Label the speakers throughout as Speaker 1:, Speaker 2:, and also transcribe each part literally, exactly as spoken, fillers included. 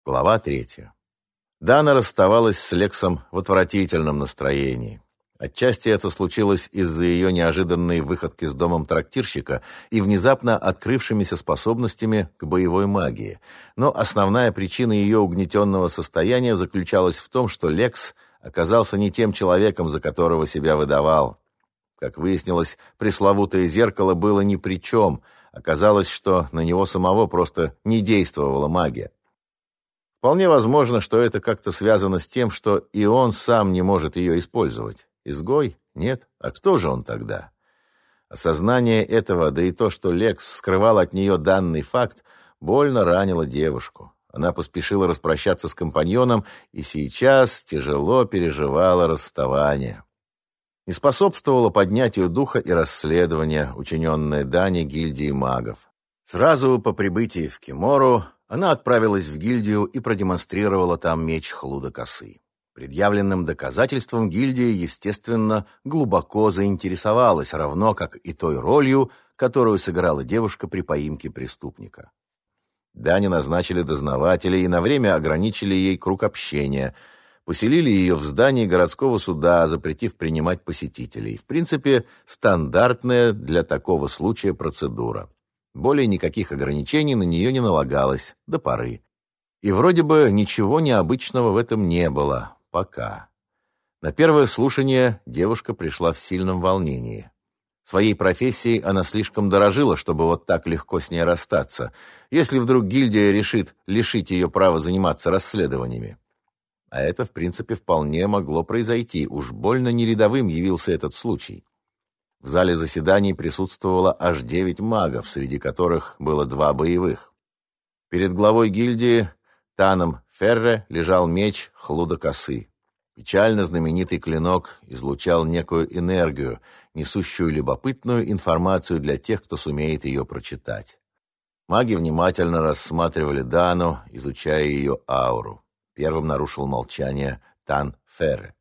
Speaker 1: Глава третья. Дана расставалась с Лексом в отвратительном настроении. Отчасти это случилось из-за ее неожиданной выходки с домом трактирщика и внезапно открывшимися способностями к боевой магии. Но основная причина ее угнетенного состояния заключалась в том, что Лекс оказался не тем человеком, за которого себя выдавал. Как выяснилось, пресловутое зеркало было ни при чем. Оказалось, что на него самого просто не действовала магия. Вполне возможно, что это как-то связано с тем, что и он сам не может ее использовать. Изгой? Нет. А кто же он тогда? Осознание этого, да и то, что Лекс скрывал от нее данный факт, больно ранило девушку. Она поспешила распрощаться с компаньоном и сейчас тяжело переживала расставание. Не способствовало поднятию духа и расследования, учиненное Дане гильдии магов. Сразу по прибытии в Кимору она отправилась в гильдию и продемонстрировала там меч Хлуда Косы. Предъявленным доказательством гильдия, естественно, глубоко заинтересовалась, равно как и той ролью, которую сыграла девушка при поимке преступника. Дане назначили дознавателей и на время ограничили ей круг общения. Поселили ее в здании городского суда, запретив принимать посетителей. В принципе, стандартная для такого случая процедура. Более никаких ограничений на нее не налагалось до поры. И вроде бы ничего необычного в этом не было. Пока. На первое слушание девушка пришла в сильном волнении. Своей профессией она слишком дорожила, чтобы вот так легко с ней расстаться, если вдруг гильдия решит лишить ее права заниматься расследованиями. А это, в принципе, вполне могло произойти. Уж больно нерядовым явился этот случай. В зале заседаний присутствовало аж девять магов, среди которых было два боевых. Перед главой гильдии, Таном Ферре, лежал меч Хлуда Косы. Печально знаменитый клинок излучал некую энергию, несущую любопытную информацию для тех, кто сумеет ее прочитать. Маги внимательно рассматривали Дану, изучая ее ауру. Первым нарушил молчание Тан Ферре.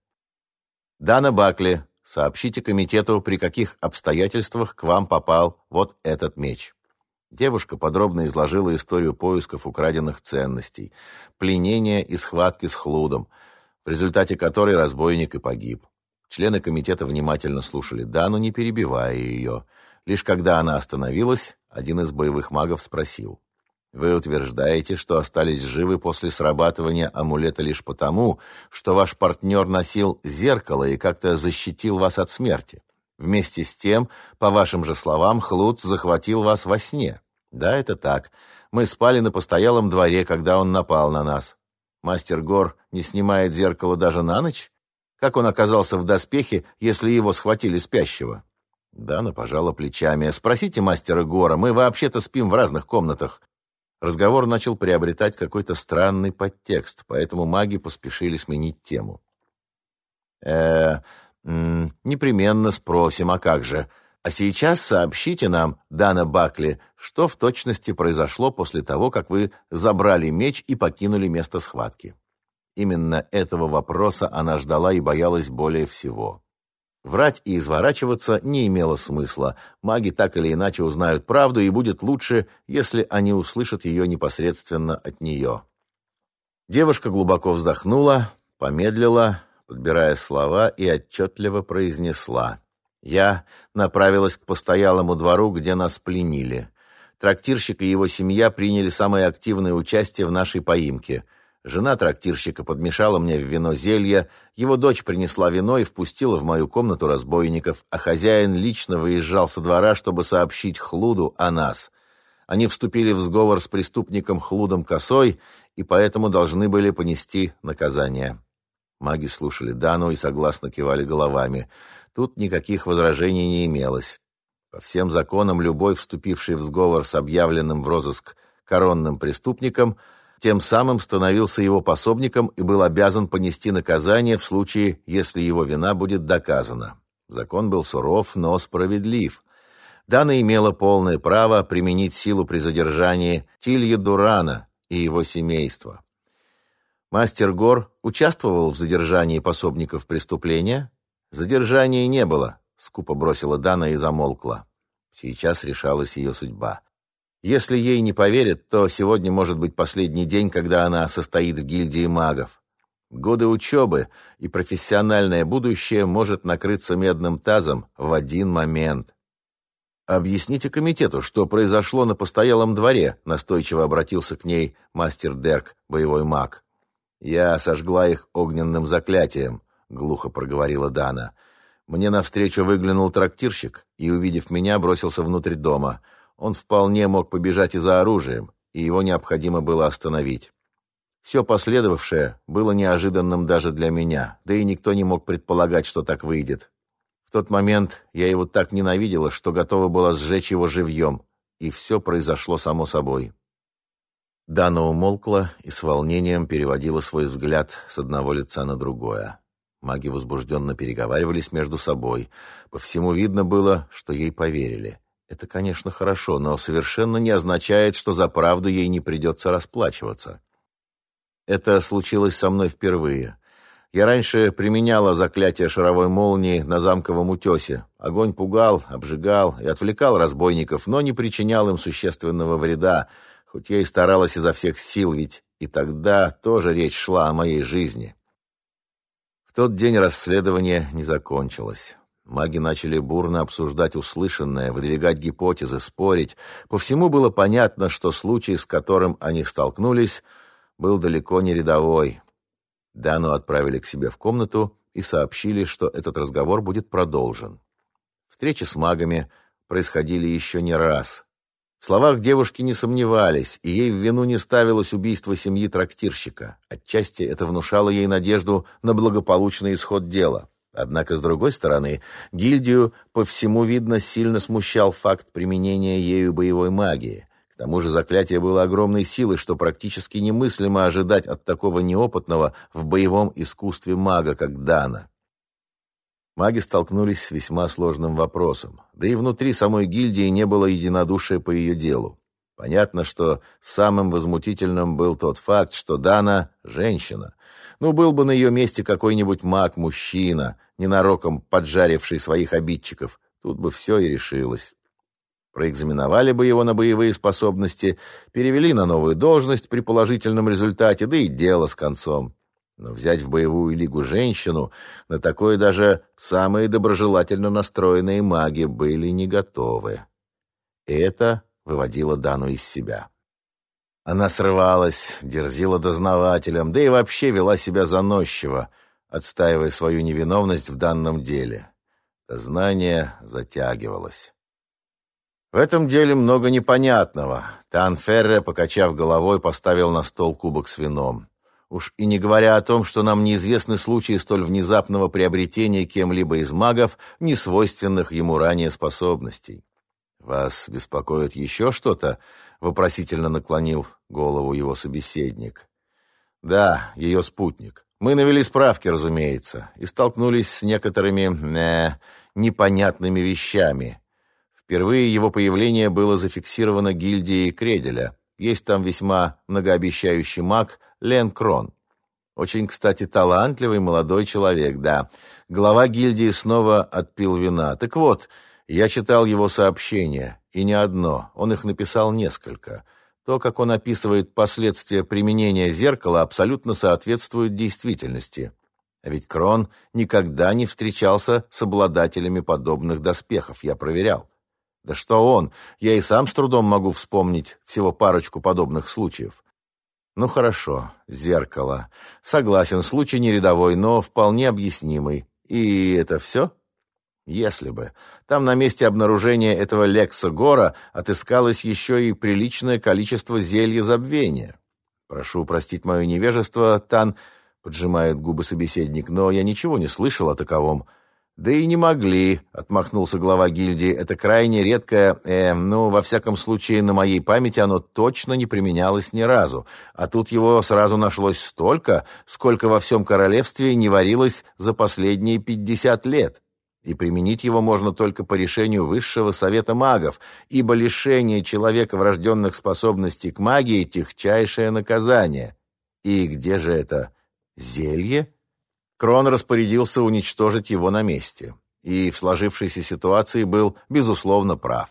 Speaker 1: «Дана Бакли, сообщите комитету, при каких обстоятельствах к вам попал вот этот меч». Девушка подробно изложила историю поисков украденных ценностей, пленения и схватки с Хлудом, в результате которой разбойник и погиб. Члены комитета внимательно слушали Дану, не перебивая ее. Лишь когда она остановилась, один из боевых магов спросил: «Вы утверждаете, что остались живы после срабатывания амулета лишь потому, что ваш партнер носил зеркало и как-то защитил вас от смерти? Вместе с тем, по вашим же словам, Хлуд захватил вас во сне». «Да, это так. Мы спали на постоялом дворе, когда он напал на нас. Мастер Гор не снимает зеркало даже на ночь? Как он оказался в доспехе, если его схватили спящего?» Дана пожала плечами. «Спросите мастера Гора, мы вообще-то спим в разных комнатах». Разговор начал приобретать какой-то странный подтекст, поэтому маги поспешили сменить тему. э м, «Непременно спросим, а как же? А сейчас сообщите нам, Дана Бакли, что в точности произошло после того, как вы забрали меч и покинули место схватки». Именно этого вопроса она ждала и боялась более всего. Врать и изворачиваться не имело смысла. Маги так или иначе узнают правду, и будет лучше, если они услышат ее непосредственно от нее. Девушка глубоко вздохнула, помедлила, подбирая слова, и отчетливо произнесла: «Я направилась к постоялому двору, где нас пленили. Трактирщик и его семья приняли самое активное участие в нашей поимке. Жена трактирщика подмешала мне в вино зелье, его дочь принесла вино и впустила в мою комнату разбойников, а хозяин лично выезжал со двора, чтобы сообщить Хлуду о нас. Они вступили в сговор с преступником Хлудом Косой и поэтому должны были понести наказание». Маги слушали Дану и согласно кивали головами. Тут никаких возражений не имелось. По всем законам любой, вступивший в сговор с объявленным в розыск коронным преступником, тем самым становился его пособником и был обязан понести наказание в случае, если его вина будет доказана. Закон был суров, но справедлив. Дана имела полное право применить силу при задержании Тилья Дурана и его семейства. Мастер Гор участвовал в задержании пособников преступления? Задержания не было, скупо бросила Дана и замолкла. Сейчас решалась ее судьба. Если ей не поверят, то сегодня может быть последний день, когда она состоит в гильдии магов. Годы учебы и профессиональное будущее может накрыться медным тазом в один момент. «Объясните комитету, что произошло на постоялом дворе», настойчиво обратился к ней мастер Дерк, боевой маг. «Я сожгла их огненным заклятием», — глухо проговорила Дана. «Мне навстречу выглянул трактирщик и, увидев меня, бросился внутрь дома. Он вполне мог побежать и за оружием, и его необходимо было остановить. Все последовавшее было неожиданным даже для меня, да и никто не мог предполагать, что так выйдет. В тот момент я его так ненавидела, что готова была сжечь его живьем, и все произошло само собой». Дана умолкла и с волнением переводила свой взгляд с одного лица на другое. Маги возбужденно переговаривались между собой. По всему видно было, что ей поверили. Это, конечно, хорошо, но совершенно не означает, что за правду ей не придется расплачиваться. Это случилось со мной впервые. Я раньше применяла заклятие шаровой молнии на замковом утесе. Огонь пугал, обжигал и отвлекал разбойников, но не причинял им существенного вреда, хоть я и старалась изо всех сил, ведь и тогда тоже речь шла о моей жизни. В тот день расследование не закончилось. Маги начали бурно обсуждать услышанное, выдвигать гипотезы, спорить. По всему было понятно, что случай, с которым они столкнулись, был далеко не рядовой. Дану отправили к себе в комнату и сообщили, что этот разговор будет продолжен. Встречи с магами происходили еще не раз. В словах девушки не сомневались, и ей в вину не ставилось убийство семьи трактирщика. Отчасти это внушало ей надежду на благополучный исход дела. Однако, с другой стороны, гильдию, по всему видно, сильно смущал факт применения ею боевой магии. К тому же заклятие было огромной силой, что практически немыслимо ожидать от такого неопытного в боевом искусстве мага, как Дана. Маги столкнулись с весьма сложным вопросом. Да и внутри самой гильдии не было единодушия по ее делу. Понятно, что самым возмутительным был тот факт, что Дана – женщина. Ну, был бы на ее месте какой-нибудь маг-мужчина, ненароком поджаривший своих обидчиков. Тут бы все и решилось. Проэкзаменовали бы его на боевые способности, перевели на новую должность при положительном результате, да и дело с концом. Но взять в боевую лигу женщину, на такое даже самые доброжелательно настроенные маги были не готовы. И это выводило Дану из себя. Она срывалась, дерзила дознавателям, да и вообще вела себя заносчиво, отстаивая свою невиновность в данном деле. Дознание затягивалось. В этом деле много непонятного. Танферре, покачав головой, поставил на стол кубок с вином. Уж и не говоря о том, что нам неизвестны случаи столь внезапного приобретения кем-либо из магов несвойственных ему ранее способностей. «Вас беспокоит еще что-то?» — вопросительно наклонил голову его собеседник. «Да, ее спутник. Мы навели справки, разумеется, и столкнулись с некоторыми э, непонятными вещами. Впервые его появление было зафиксировано гильдией Кределя. Есть там весьма многообещающий маг Лен Крон. Очень, кстати, талантливый молодой человек, да. Глава гильдии снова отпил вина. Так вот, я читал его сообщения, и не одно, он их написал несколько. То, как он описывает последствия применения зеркала, абсолютно соответствует действительности. А ведь Крон никогда не встречался с обладателями подобных доспехов, я проверял. Да что он, я и сам с трудом могу вспомнить всего парочку подобных случаев. Ну хорошо, зеркало. Согласен, случай не рядовой, но вполне объяснимый. И это все? Если бы. Там на месте обнаружения этого Лекса Гора отыскалось еще и приличное количество зелья забвения. Прошу простить мое невежество, Тан, поджимает губы собеседник, но я ничего не слышал о таковом. Да и не могли, отмахнулся глава гильдии. Это крайне редкое, э, ну, во всяком случае, на моей памяти оно точно не применялось ни разу. А тут его сразу нашлось столько, сколько во всем королевстве не варилось за последние пятьдесят лет. И применить его можно только по решению Высшего Совета Магов, ибо лишение человека врожденных способностей к магии – тягчайшее наказание. И где же это зелье? Крон распорядился уничтожить его на месте. И в сложившейся ситуации был, безусловно, прав.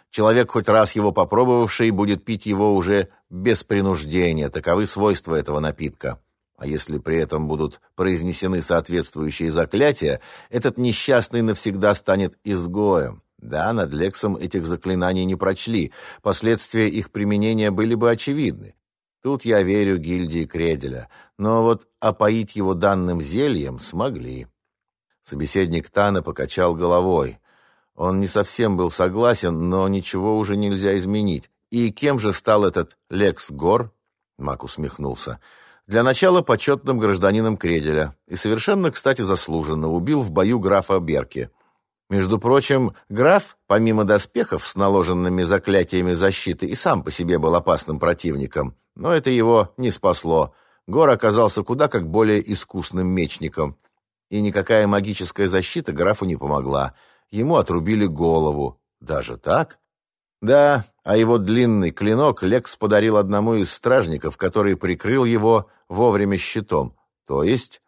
Speaker 1: Человек, хоть раз его попробовавший, будет пить его уже без принуждения. Таковы свойства этого напитка. А если при этом будут произнесены соответствующие заклятия, этот несчастный навсегда станет изгоем. Да, над Лексом этих заклинаний не прочли, последствия их применения были бы очевидны. Тут я верю гильдии Кределя, но вот опоить его данным зельем смогли. Собеседник Тана покачал головой. Он не совсем был согласен, но ничего уже нельзя изменить. И кем же стал этот Лекс Гор? Мак усмехнулся. Для начала почетным гражданином Кределя. И совершенно, кстати, заслуженно убил в бою графа Берки. Между прочим, граф, помимо доспехов с наложенными заклятиями защиты, и сам по себе был опасным противником. Но это его не спасло. Гор оказался куда как более искусным мечником. И никакая магическая защита графу не помогла. Ему отрубили голову. Даже так? Да, а его длинный клинок Лекс подарил одному из стражников, который прикрыл его вовремя щитом. То есть...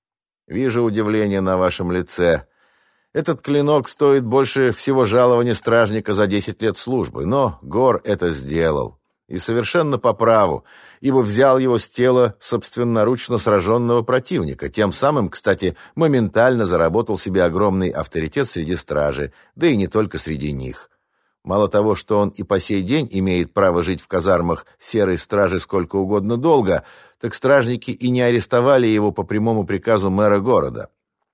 Speaker 1: Вижу удивление на вашем лице. Этот клинок стоит больше всего жалования стражника за десять лет службы, но Гор это сделал. И совершенно по праву, ибо взял его с тела собственноручно сраженного противника. Тем самым, кстати, моментально заработал себе огромный авторитет среди стражи, да и не только среди них. Мало того, что он и по сей день имеет право жить в казармах серой стражи сколько угодно долго, так стражники и не арестовали его по прямому приказу мэра города.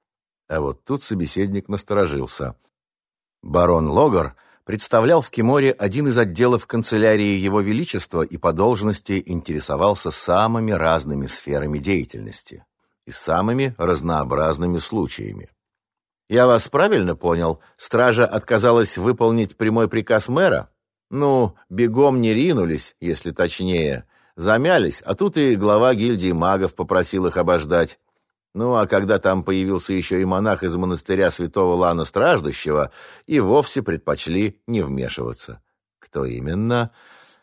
Speaker 1: А вот тут собеседник насторожился. Барон Логар представлял в Киморе один из отделов канцелярии Его Величества и по должности интересовался самыми разными сферами деятельности и самыми разнообразными случаями. «Я вас правильно понял? Стража отказалась выполнить прямой приказ мэра? Ну, бегом не ринулись, если точнее. Замялись, а тут и глава гильдии магов попросил их обождать. Ну, а когда там появился еще и монах из монастыря святого Лана Страждущего, и вовсе предпочли не вмешиваться. Кто именно?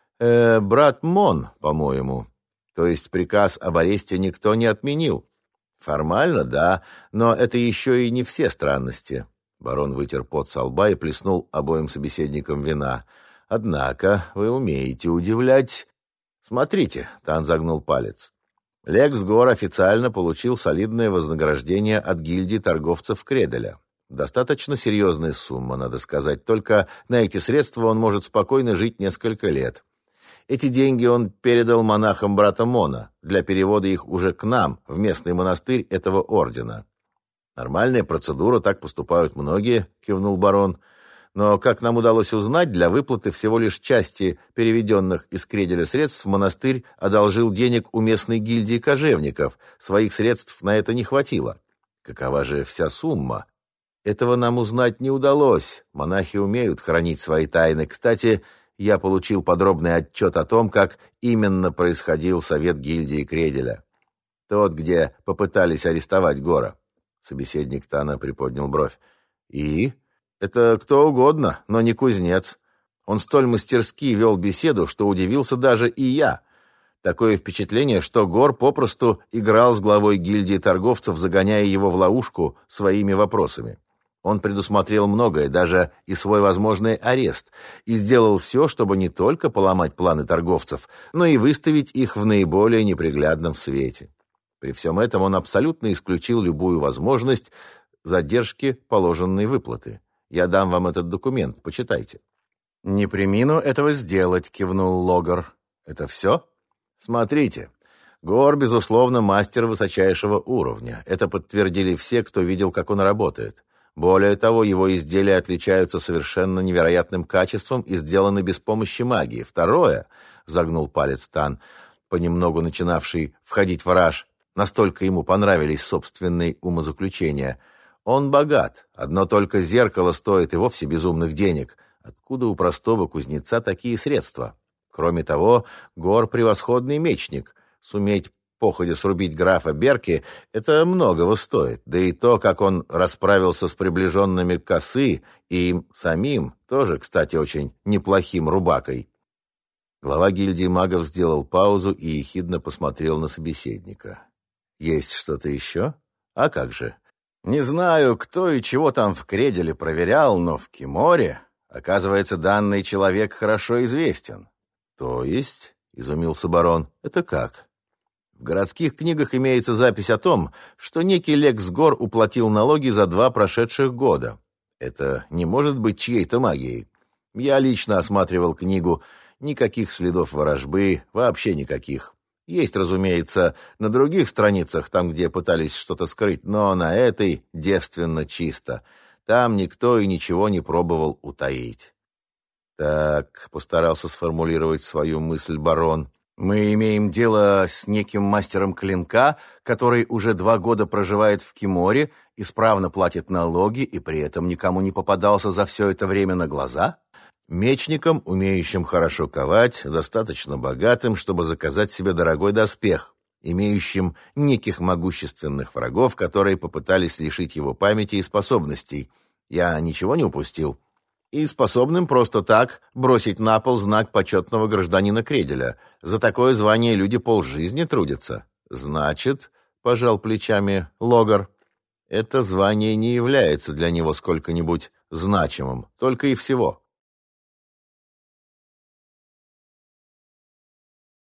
Speaker 1: Э, брат Мон, по-моему. То есть приказ об аресте никто не отменил. Формально, да, но это еще и не все странности. Барон вытер пот со лба и плеснул обоим собеседникам вина. Однако вы умеете удивлять. Смотрите, Тан загнул палец. Лекс Гор официально получил солидное вознаграждение от гильдии торговцев Кределя. Достаточно серьезная сумма, надо сказать, только на эти средства он может спокойно жить несколько лет. Эти деньги он передал монахам брата Мона для перевода их уже к нам, в местный монастырь этого ордена. «Нормальная процедура, так поступают многие», — кивнул барон. «Но, как нам удалось узнать, для выплаты всего лишь части переведенных из Кределя средств монастырь одолжил денег у местной гильдии кожевников. Своих средств на это не хватило. Какова же вся сумма? Этого нам узнать не удалось. Монахи умеют хранить свои тайны. Кстати, я получил подробный отчет о том, как именно происходил совет гильдии Кределя. Тот, где попытались арестовать Гора». Собеседник Тана приподнял бровь. «И?» «Это кто угодно, но не кузнец. Он столь мастерски вел беседу, что удивился даже и я. Такое впечатление, что Гор попросту играл с главой гильдии торговцев, загоняя его в ловушку своими вопросами. Он предусмотрел многое, даже и свой возможный арест, и сделал все, чтобы не только поломать планы торговцев, но и выставить их в наиболее неприглядном свете. При всем этом он абсолютно исключил любую возможность задержки положенной выплаты. Я дам вам этот документ, почитайте». «Не премину этого сделать», — кивнул Логар. «Это все?» «Смотрите. Гор, безусловно, мастер высочайшего уровня. Это подтвердили все, кто видел, как он работает. Более того, его изделия отличаются совершенно невероятным качеством и сделаны без помощи магии. Второе», — загнул палец Тан, понемногу начинавший входить в раж, настолько ему понравились собственные умозаключения — он богат. Одно только зеркало стоит и вовсе безумных денег. Откуда у простого кузнеца такие средства? Кроме того, Гор — превосходный мечник. Суметь походя срубить графа Берки — это многого стоит. Да и то, как он расправился с приближенными косы и им самим, тоже, кстати, очень неплохим рубакой. Глава гильдии магов сделал паузу и ехидно посмотрел на собеседника. «Есть что-то еще? А как же? Не знаю, кто и чего там в Кределе проверял, но в Киморе Оказывается, данный человек хорошо известен. То есть, изумился барон, это как? В городских книгах имеется запись о том, что некий Лекс Гор уплатил налоги за два прошедших года. Это не может быть чьей-то магией. Я лично осматривал книгу. Никаких следов ворожбы, вообще никаких. Есть, разумеется, на других страницах, там, где пытались что-то скрыть, но на этой девственно чисто. Там никто и ничего не пробовал утаить. Так, постарался сформулировать свою мысль барон. Мы имеем дело с неким мастером клинка, который уже два года проживает в Киморе, исправно платит налоги и при этом никому не попадался за все это время на глаза? Мечником, умеющим хорошо ковать, достаточно богатым, чтобы заказать себе дорогой доспех, имеющим неких могущественных врагов, которые попытались лишить его памяти и способностей. Я ничего не упустил. И способным просто так бросить на пол знак почетного гражданина Кределя. За такое звание люди полжизни трудятся. Значит, пожал плечами Логар, это звание не является для него сколько-нибудь значимым, только и всего.